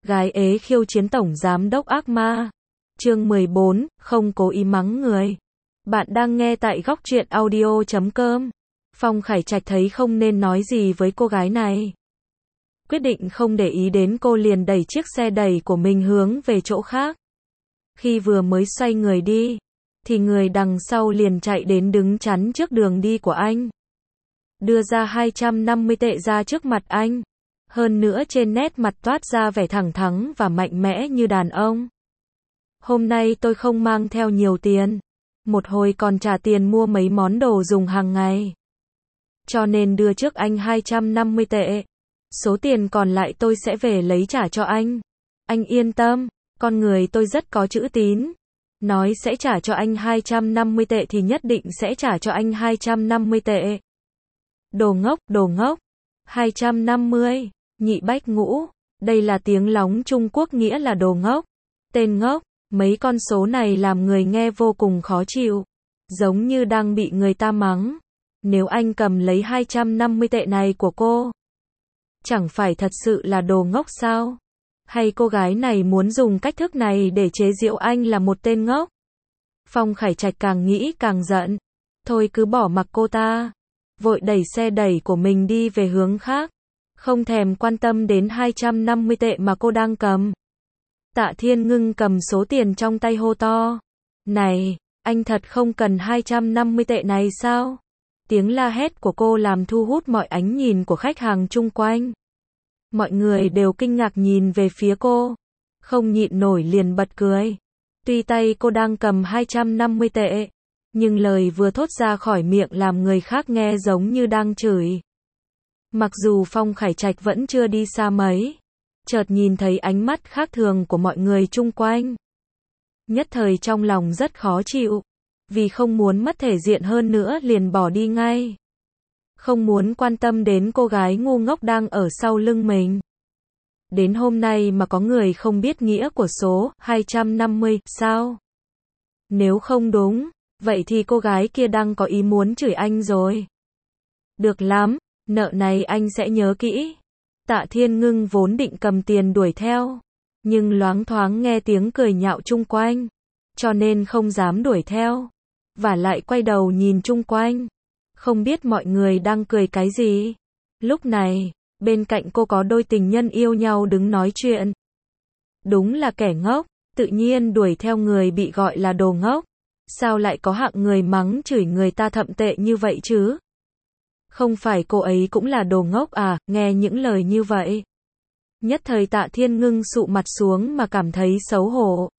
Gái ế khiêu chiến tổng giám đốc ác ma. Chương 14, không cố ý mắng người. Bạn đang nghe tại góc truyện audio.com. Phong Khải Trạch thấy không nên nói gì với cô gái này. Quyết định không để ý đến cô, liền đẩy chiếc xe đẩy của mình hướng về chỗ khác. Khi vừa mới xoay người đi, thì người đằng sau liền chạy đến đứng chắn trước đường đi của anh. Đưa ra 250 tệ ra trước mặt anh. Hơn nữa trên nét mặt toát ra vẻ thẳng thắn và mạnh mẽ như đàn ông. Hôm nay tôi không mang theo nhiều tiền. Một hồi còn trả tiền mua mấy món đồ dùng hàng ngày. Cho nên đưa trước anh 250 tệ. Số tiền còn lại tôi sẽ về lấy trả cho anh. Anh yên tâm, con người tôi rất có chữ tín. Nói sẽ trả cho anh 250 tệ thì nhất định sẽ trả cho anh 250 tệ. Đồ ngốc, đồ ngốc. 250, nhị bách ngũ. Đây là tiếng lóng Trung Quốc nghĩa là đồ ngốc. Tên ngốc. Mấy con số này làm người nghe vô cùng khó chịu. Giống như đang bị người ta mắng. Nếu anh cầm lấy 250 tệ này của cô, chẳng phải thật sự là đồ ngốc sao? Hay cô gái này muốn dùng cách thức này để chế giễu anh là một tên ngốc? Phong Khải Trạch càng nghĩ càng giận. Thôi cứ bỏ mặc cô ta. Vội đẩy xe đẩy của mình đi về hướng khác. Không thèm quan tâm đến 250 tệ mà cô đang cầm. Tạ Thiên Ngưng cầm số tiền trong tay hô to. Này, anh thật không cần 250 tệ này sao? Tiếng la hét của cô làm thu hút mọi ánh nhìn của khách hàng chung quanh. Mọi người đều kinh ngạc nhìn về phía cô. Không nhịn nổi liền bật cười. Tuy tay cô đang cầm 250 tệ, nhưng lời vừa thốt ra khỏi miệng làm người khác nghe giống như đang chửi. Mặc dù Phong Khải Trạch vẫn chưa đi xa mấy, chợt nhìn thấy ánh mắt khác thường của mọi người chung quanh. Nhất thời trong lòng rất khó chịu, vì không muốn mất thể diện hơn nữa liền bỏ đi ngay. Không muốn quan tâm đến cô gái ngu ngốc đang ở sau lưng mình. Đến hôm nay mà có người không biết nghĩa của số 250, sao? Nếu không đúng, vậy thì cô gái kia đang có ý muốn chửi anh rồi. Được lắm, nợ này anh sẽ nhớ kỹ. Tạ Thiên Ngưng vốn định cầm tiền đuổi theo, nhưng loáng thoáng nghe tiếng cười nhạo chung quanh, cho nên không dám đuổi theo. Và lại quay đầu nhìn chung quanh, không biết mọi người đang cười cái gì. Lúc này, bên cạnh cô có đôi tình nhân yêu nhau đứng nói chuyện. Đúng là kẻ ngốc, tự nhiên đuổi theo người bị gọi là đồ ngốc. Sao lại có hạng người mắng chửi người ta thậm tệ như vậy chứ? Không phải cô ấy cũng là đồ ngốc à? Nghe những lời như vậy, nhất thời Tạ Thiên Ngưng sụ mặt xuống mà cảm thấy xấu hổ.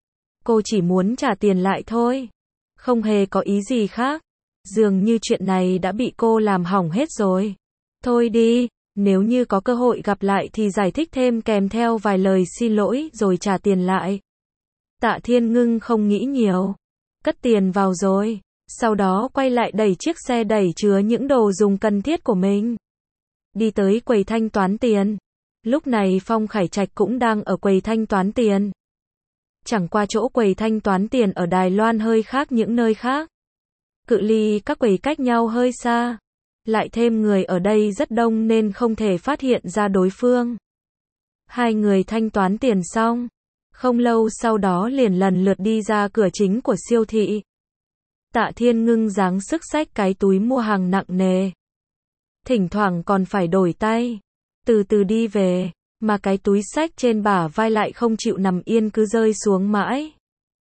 Cô chỉ muốn trả tiền lại thôi, không hề có ý gì khác. Dường như chuyện này đã bị cô làm hỏng hết rồi. Thôi đi, nếu như có cơ hội gặp lại thì giải thích thêm kèm theo vài lời xin lỗi rồi trả tiền lại. Tạ Thiên Ngưng không nghĩ nhiều, cất tiền vào rồi, sau đó quay lại đẩy chiếc xe đẩy chứa những đồ dùng cần thiết của mình. Đi tới quầy thanh toán tiền. Lúc này Phong Khải Trạch cũng đang ở quầy thanh toán tiền. Chẳng qua chỗ quầy thanh toán tiền ở Đài Loan hơi khác những nơi khác. Cự ly các quầy cách nhau hơi xa. Lại thêm người ở đây rất đông nên không thể phát hiện ra đối phương. Hai người thanh toán tiền xong. Không lâu sau đó liền lần lượt đi ra cửa chính của siêu thị. Tạ Thiên Ngưng giáng sức xách cái túi mua hàng nặng nề. Thỉnh thoảng còn phải đổi tay. Từ từ đi về, mà cái túi xách trên bả vai lại không chịu nằm yên cứ rơi xuống mãi.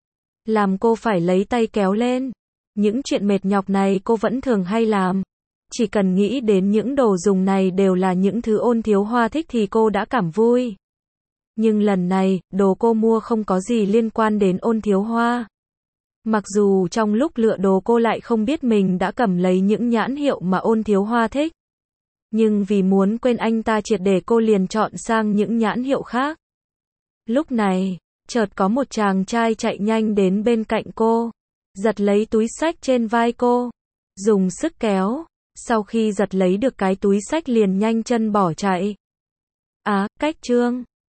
Làm cô phải lấy tay kéo lên. Những chuyện mệt nhọc này cô vẫn thường hay làm. Chỉ cần nghĩ đến những đồ dùng này đều là những thứ Ôn Thiếu Hoa thích thì cô đã cảm vui. Nhưng lần này, đồ cô mua không có gì liên quan đến Ôn Thiếu Hoa. Mặc dù trong lúc lựa đồ cô lại không biết mình đã cầm lấy những nhãn hiệu mà Ôn Thiếu Hoa thích. Nhưng vì muốn quên anh ta triệt để cô liền chọn sang những nhãn hiệu khác. Lúc này, chợt có một chàng trai chạy nhanh đến bên cạnh cô, giật lấy túi xách trên vai cô, dùng sức kéo, sau khi giật lấy được cái túi xách liền nhanh chân bỏ chạy. Cách trương.